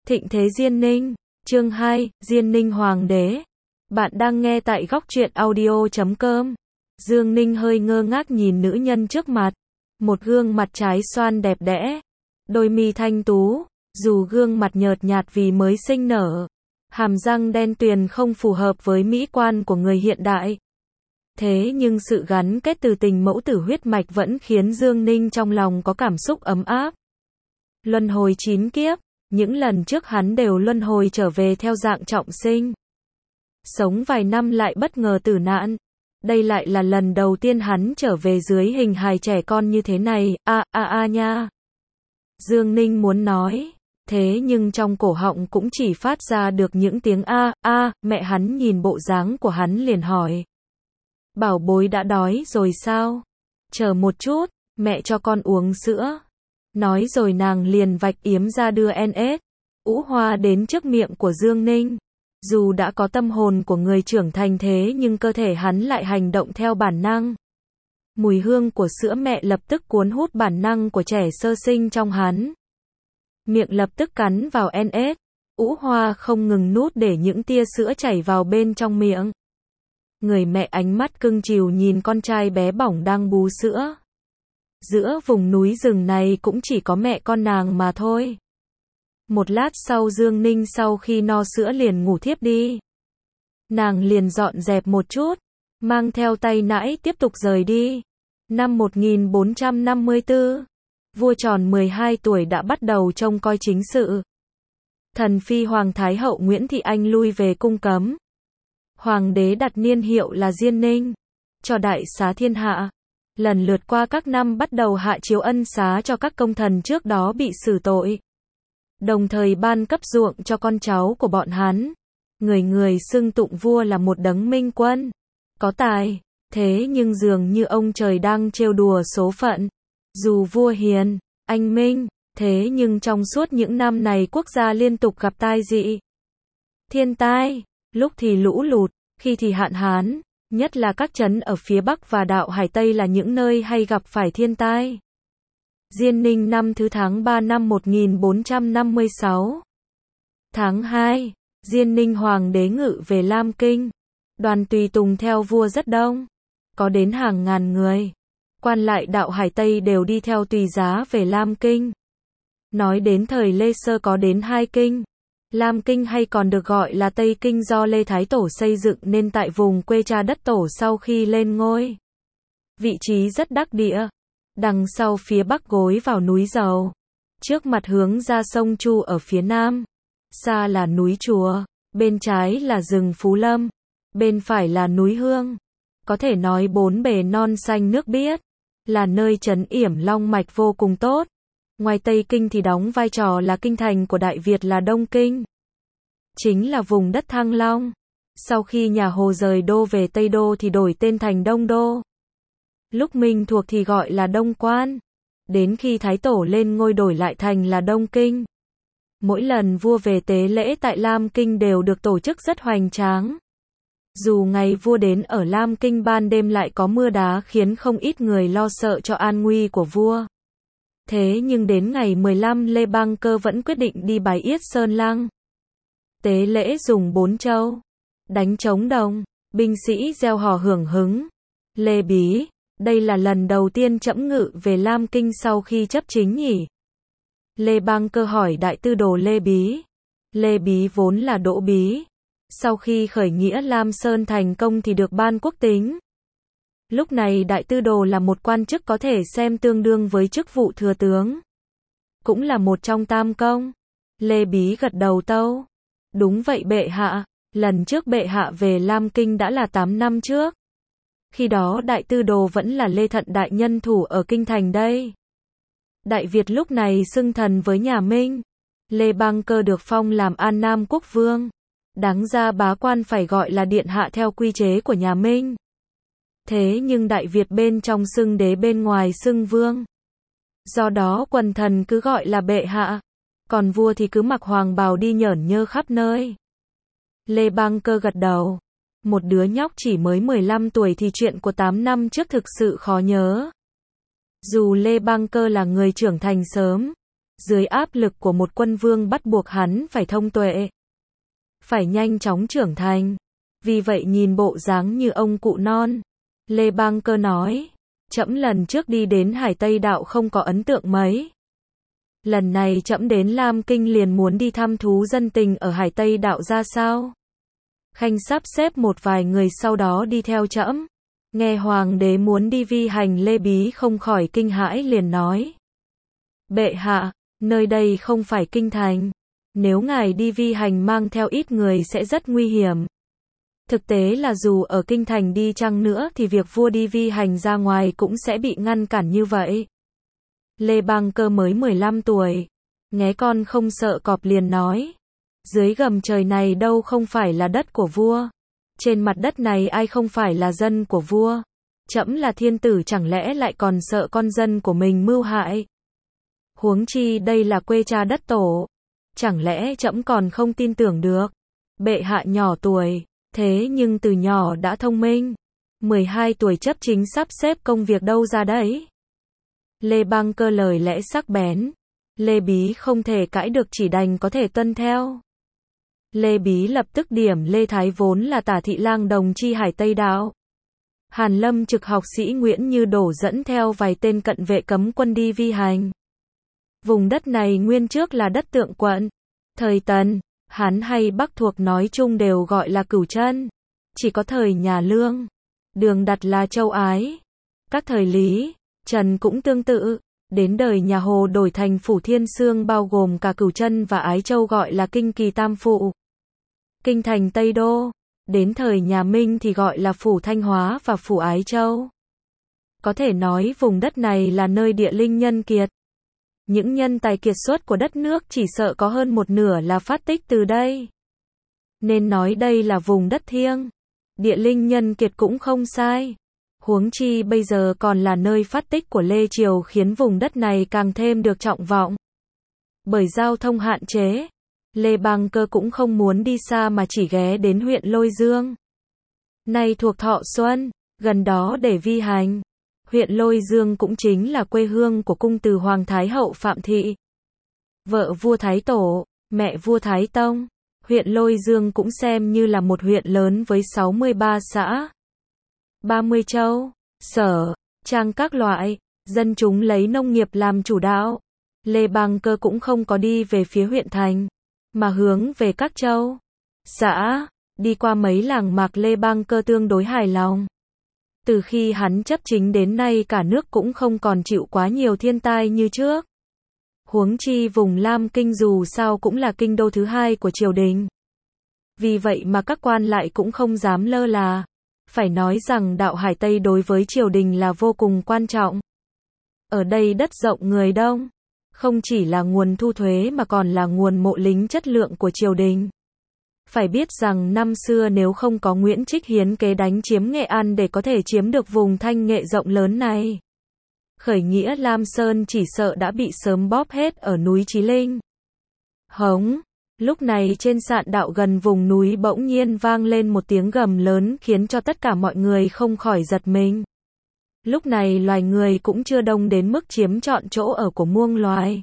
Thịnh thế Diên Ninh, chương 2, Diên Ninh Hoàng đế. Bạn đang nghe tại góc truyện audio.com. Dương Ninh hơi ngơ ngác nhìn nữ nhân trước mặt. Một gương mặt trái xoan đẹp đẽ. Đôi mi thanh tú, dù gương mặt nhợt nhạt vì mới sinh nở. Hàm răng đen tuyền không phù hợp với mỹ quan của người hiện đại. Thế nhưng sự gắn kết từ tình mẫu tử huyết mạch vẫn khiến Dương Ninh trong lòng có cảm xúc ấm áp. Luân hồi 9 kiếp, những lần trước hắn đều luân hồi trở về theo dạng trọng sinh. Sống vài năm lại bất ngờ tử nạn. Đây lại là lần đầu tiên hắn trở về dưới hình hài trẻ con như thế này, nha. Dương Ninh muốn nói, thế nhưng trong cổ họng cũng chỉ phát ra được những tiếng mẹ hắn nhìn bộ dáng của hắn liền hỏi. Bảo bối đã đói rồi sao? Chờ một chút, mẹ cho con uống sữa. Nói rồi nàng liền vạch yếm ra đưa NS. Ũ hoa đến trước miệng của Dương Ninh. Dù đã có tâm hồn của người trưởng thành thế nhưng cơ thể hắn lại hành động theo bản năng. Mùi hương của sữa mẹ lập tức cuốn hút bản năng của trẻ sơ sinh trong hắn. Miệng lập tức cắn vào NS. Ũ hoa không ngừng nuốt để những tia sữa chảy vào bên trong miệng. Người mẹ ánh mắt cưng chiều nhìn con trai bé bỏng đang bú sữa. Giữa vùng núi rừng này cũng chỉ có mẹ con nàng mà thôi. Một lát sau Dương Ninh sau khi no sữa liền ngủ thiếp đi. Nàng liền dọn dẹp một chút, mang theo tay nải tiếp tục rời đi. Năm 1454, vua tròn 12 tuổi đã bắt đầu trông coi chính sự. Thần phi Hoàng Thái hậu Nguyễn Thị Anh lui về cung cấm. Hoàng đế đặt niên hiệu là Diên Ninh, cho đại xá thiên hạ. Lần lượt qua các năm bắt đầu hạ chiếu ân xá cho các công thần trước đó bị xử tội. Đồng thời ban cấp ruộng cho con cháu của bọn hắn. Người người xưng tụng vua là một đấng minh quân. Có tài, thế nhưng dường như ông trời đang trêu đùa số phận. Dù vua hiền, anh minh, thế nhưng trong suốt những năm này quốc gia liên tục gặp tai dị. Thiên tai, lúc thì lũ lụt, khi thì hạn hán. Nhất là các trấn ở phía Bắc và đạo Hải Tây là những nơi hay gặp phải thiên tai. Diên Ninh năm thứ tháng 3 năm 1456. Tháng 2, Diên Ninh Hoàng đế ngự về Lam Kinh. Đoàn tùy tùng theo vua rất đông. Có đến hàng ngàn người. Quan lại đạo Hải Tây đều đi theo tùy giá về Lam Kinh. Nói đến thời Lê Sơ có đến 2 kinh. Lam Kinh hay còn được gọi là Tây Kinh do Lê Thái Tổ xây dựng nên tại vùng quê cha đất tổ sau khi lên ngôi. Vị trí rất đắc địa. Đằng sau phía bắc gối vào núi Dầu. Trước mặt hướng ra sông Chu ở phía nam. Xa là núi Chùa. Bên trái là rừng Phú Lâm. Bên phải là núi Hương. Có thể nói bốn bề non xanh nước biếc. Là nơi trấn yểm long mạch vô cùng tốt. Ngoài Tây Kinh thì đóng vai trò là kinh thành của Đại Việt là Đông Kinh. Chính là vùng đất Thăng Long. Sau khi nhà Hồ rời đô về Tây Đô thì đổi tên thành Đông Đô. Lúc Minh thuộc thì gọi là Đông Quan. Đến khi Thái Tổ lên ngôi đổi lại thành là Đông Kinh. Mỗi lần vua về tế lễ tại Lam Kinh đều được tổ chức rất hoành tráng. Dù ngày vua đến ở Lam Kinh ban đêm lại có mưa đá khiến không ít người lo sợ cho an nguy của vua. Thế nhưng đến ngày 15 Lê Bang Cơ vẫn quyết định đi bái yết Sơn Lăng. Tế lễ dùng 4 châu. Đánh trống đồng, binh sĩ reo hò hưởng hứng. Lê Bí, đây là lần đầu tiên trẫm ngự về Lam Kinh sau khi chấp chính nhỉ? Lê Bang Cơ hỏi đại tư đồ Lê Bí. Lê Bí vốn là Đỗ Bí. Sau khi khởi nghĩa Lam Sơn thành công thì được ban quốc tính. Lúc này đại tư đồ là một quan chức có thể xem tương đương với chức vụ thừa tướng. Cũng là một trong tam công. Lê Bí gật đầu tâu. Đúng vậy bệ hạ, lần trước bệ hạ về Lam Kinh đã là 8 năm trước. Khi đó đại tư đồ vẫn là Lê Thận đại nhân thủ ở kinh thành đây. Đại Việt lúc này xưng thần với nhà Minh. Lê Bang Cơ được phong làm An Nam quốc vương. Đáng ra bá quan phải gọi là điện hạ theo quy chế của nhà Minh. Thế nhưng Đại Việt bên trong xưng đế bên ngoài xưng vương. Do đó quần thần cứ gọi là bệ hạ. Còn vua thì cứ mặc hoàng bào đi nhởn nhơ khắp nơi. Lê Bang Cơ gật đầu. Một đứa nhóc chỉ mới 15 tuổi thì chuyện của 8 năm trước thực sự khó nhớ. Dù Lê Bang Cơ là người trưởng thành sớm. Dưới áp lực của một quân vương bắt buộc hắn phải thông tuệ, phải nhanh chóng trưởng thành. Vì vậy nhìn bộ dáng như ông cụ non, Lê Bang Cơ nói, trẫm lần trước đi đến Hải Tây Đạo không có ấn tượng mấy. Lần này trẫm đến Lam Kinh liền muốn đi thăm thú dân tình ở Hải Tây Đạo ra sao. Khanh sắp xếp một vài người sau đó đi theo trẫm. Nghe hoàng đế muốn đi vi hành, Lê Bí không khỏi kinh hãi liền nói. Bệ hạ, nơi đây không phải kinh thành. Nếu ngài đi vi hành mang theo ít người sẽ rất nguy hiểm. Thực tế là dù ở kinh thành đi chăng nữa thì việc vua đi vi hành ra ngoài cũng sẽ bị ngăn cản như vậy. Lê Bang Cơ mới 15 tuổi. Nghe con không sợ cọp liền nói. Dưới gầm trời này đâu không phải là đất của vua. Trên mặt đất này ai không phải là dân của vua. Trẫm là thiên tử chẳng lẽ lại còn sợ con dân của mình mưu hại. Huống chi đây là quê cha đất tổ. Chẳng lẽ trẫm còn không tin tưởng được. Bệ hạ nhỏ tuổi, thế nhưng từ nhỏ đã thông minh. 12 tuổi chấp chính sắp xếp công việc đâu ra đấy. Lê Bang Cơ lời lẽ sắc bén. Lê Bí không thể cãi được chỉ đành có thể tuân theo. Lê Bí lập tức điểm Lê Thái vốn là tả thị lang đồng chi Hải Tây Đạo. Hàn Lâm trực học sĩ Nguyễn Như Đổ dẫn theo vài tên cận vệ cấm quân đi vi hành. Vùng đất này nguyên trước là đất Tượng Quận. Thời Tần, Hán hay Bắc thuộc nói chung đều gọi là Cửu Chân. Chỉ có thời nhà Lương, Đường đặt là Châu Ái. Các thời Lý, Trần cũng tương tự. Đến đời nhà Hồ đổi thành Phủ Thiên Xương bao gồm cả Cửu Chân và Ái Châu gọi là Kinh Kỳ Tam Phụ. Kinh thành Tây Đô, đến thời nhà Minh thì gọi là Phủ Thanh Hóa và Phủ Ái Châu. Có thể nói vùng đất này là nơi địa linh nhân kiệt. Những nhân tài kiệt xuất của đất nước chỉ sợ có hơn một nửa là phát tích từ đây. Nên nói đây là vùng đất thiêng. Địa linh nhân kiệt cũng không sai. Huống chi bây giờ còn là nơi phát tích của Lê Triều khiến vùng đất này càng thêm được trọng vọng. Bởi giao thông hạn chế, Lê Bang Cơ cũng không muốn đi xa mà chỉ ghé đến huyện Lôi Dương. Nay thuộc Thọ Xuân, gần đó để vi hành. Huyện Lôi Dương cũng chính là quê hương của cung từ Hoàng Thái Hậu Phạm Thị. Vợ vua Thái Tổ, mẹ vua Thái Tông. Huyện Lôi Dương cũng xem như là một huyện lớn với 63 xã. 30 châu, sở, trang các loại, dân chúng lấy nông nghiệp làm chủ đạo. Lê Bang Cơ cũng không có đi về phía huyện thành, mà hướng về các châu, xã, đi qua mấy làng mạc Lê Bang Cơ tương đối hài lòng. Từ khi hắn chấp chính đến nay cả nước cũng không còn chịu quá nhiều thiên tai như trước. Huống chi vùng Lam Kinh dù sao cũng là kinh đô thứ hai của triều đình. Vì vậy mà các quan lại cũng không dám lơ là. Phải nói rằng đạo Hải Tây đối với triều đình là vô cùng quan trọng. Ở đây đất rộng người đông, không chỉ là nguồn thu thuế mà còn là nguồn mộ lính chất lượng của triều đình. Phải biết rằng năm xưa nếu không có Nguyễn Trích hiến kế đánh chiếm Nghệ An để có thể chiếm được vùng Thanh Nghệ rộng lớn này, khởi nghĩa Lam Sơn chỉ sợ đã bị sớm bóp hết ở núi Chí Linh. Hống! Lúc này trên sạn đạo gần vùng núi bỗng nhiên vang lên một tiếng gầm lớn khiến cho tất cả mọi người không khỏi giật mình. Lúc này loài người cũng chưa đông đến mức chiếm trọn chỗ ở của muông loài.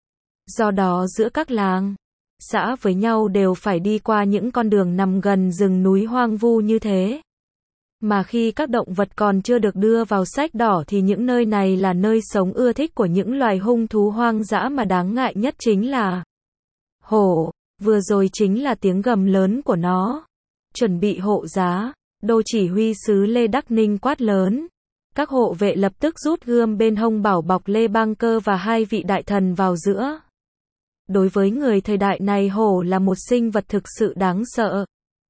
Do đó giữa các làng, xã với nhau đều phải đi qua những con đường nằm gần rừng núi hoang vu như thế. Mà khi các động vật còn chưa được đưa vào sách đỏ thì những nơi này là nơi sống ưa thích của những loài hung thú hoang dã mà đáng ngại nhất chính là hổ. Vừa rồi chính là tiếng gầm lớn của nó. Chuẩn bị hộ giá, đô chỉ huy sứ Lê Đắc Ninh quát lớn. Các hộ vệ lập tức rút gươm bên hông bảo bọc Lê Bang Cơ và hai vị đại thần vào giữa. Đối với người thời đại này hổ là một sinh vật thực sự đáng sợ.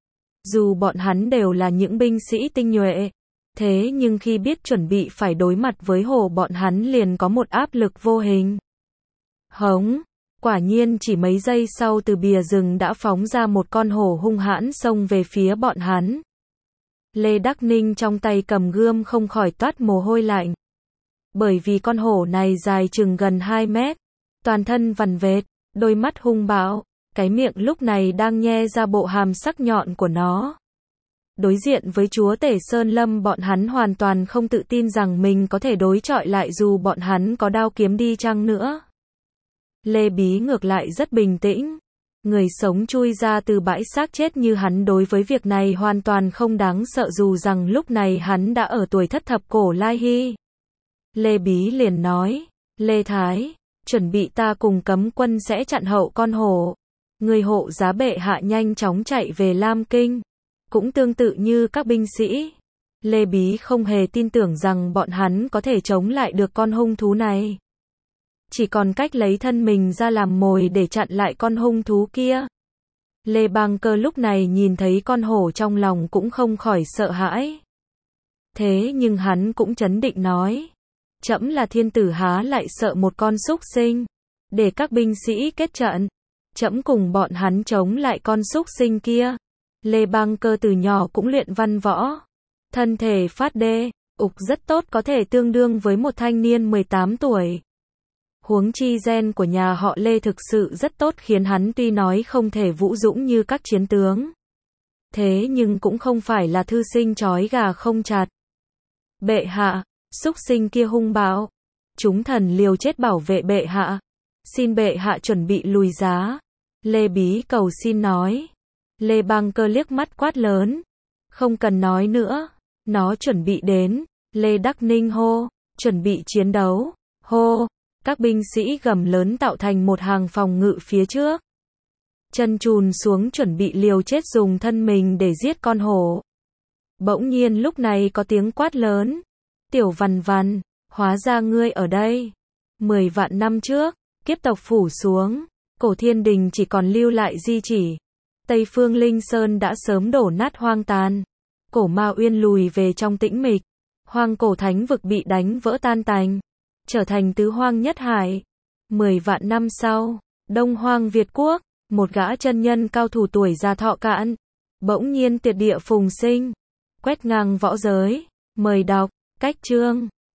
Dù bọn hắn đều là những binh sĩ tinh nhuệ, thế nhưng khi biết chuẩn bị phải đối mặt với hổ bọn hắn liền có một áp lực vô hình. Hống! Quả nhiên chỉ mấy giây sau từ bìa rừng đã phóng ra một con hổ hung hãn xông về phía bọn hắn. Lê Đắc Ninh trong tay cầm gươm không khỏi toát mồ hôi lạnh. Bởi vì con hổ này dài chừng gần 2 mét, toàn thân vằn vệt, đôi mắt hung bạo, cái miệng lúc này đang nhe ra bộ hàm sắc nhọn của nó. Đối diện với chúa tể Sơn Lâm bọn hắn hoàn toàn không tự tin rằng mình có thể đối chọi lại dù bọn hắn có đao kiếm đi chăng nữa. Lê Bí ngược lại rất bình tĩnh. Người sống chui ra từ bãi xác chết như hắn đối với việc này hoàn toàn không đáng sợ dù rằng lúc này hắn đã ở tuổi thất thập cổ lai hy. Lê Bí liền nói, Lê Thái, chuẩn bị ta cùng cấm quân sẽ chặn hậu con hổ. Người hộ giá bệ hạ nhanh chóng chạy về Lam Kinh. Cũng tương tự như các binh sĩ. Lê Bí không hề tin tưởng rằng bọn hắn có thể chống lại được con hung thú này. Chỉ còn cách lấy thân mình ra làm mồi để chặn lại con hung thú kia. Lê Bang Cơ lúc này nhìn thấy con hổ trong lòng cũng không khỏi sợ hãi. Thế nhưng hắn cũng trấn định nói, trẫm là thiên tử há lại sợ một con súc sinh. Để các binh sĩ kết trận, trẫm cùng bọn hắn chống lại con súc sinh kia. Lê Bang Cơ từ nhỏ cũng luyện văn võ. Thân thể phát đê, ục rất tốt, có thể tương đương với một thanh niên 18 tuổi. Huống chi gen của nhà họ Lê thực sự rất tốt khiến hắn tuy nói không thể vũ dũng như các chiến tướng. Thế nhưng cũng không phải là thư sinh trói gà không chặt. Bệ hạ, súc sinh kia hung bạo. Chúng thần liều chết bảo vệ bệ hạ. Xin bệ hạ chuẩn bị lùi giá. Lê Bí cầu xin nói. Lê Bang Cơ liếc mắt quát lớn. Không cần nói nữa. Nó chuẩn bị đến. Lê Đắc Ninh hô. Chuẩn bị chiến đấu. Hô. Các binh sĩ gầm lớn tạo thành một hàng phòng ngự phía trước. Chân chùn xuống chuẩn bị liều chết dùng thân mình để giết con hổ. Bỗng nhiên lúc này có tiếng quát lớn. Tiểu Vằn Vằn, hóa ra ngươi ở đây. 10 vạn năm trước, kiếp tộc phủ xuống. Cổ Thiên Đình chỉ còn lưu lại di chỉ. Tây phương Linh Sơn đã sớm đổ nát hoang tàn. Cổ Ma Uyên lùi về trong tĩnh mịch. Hoang cổ thánh vực bị đánh vỡ tan tành. Trở thành tứ hoang nhất hải. 10 vạn năm sau, Đông Hoang Việt Quốc, một gã chân nhân cao thủ tuổi già thọ cạn, bỗng nhiên tuyệt địa phùng sinh, quét ngang võ giới. Mời đọc, cách chương.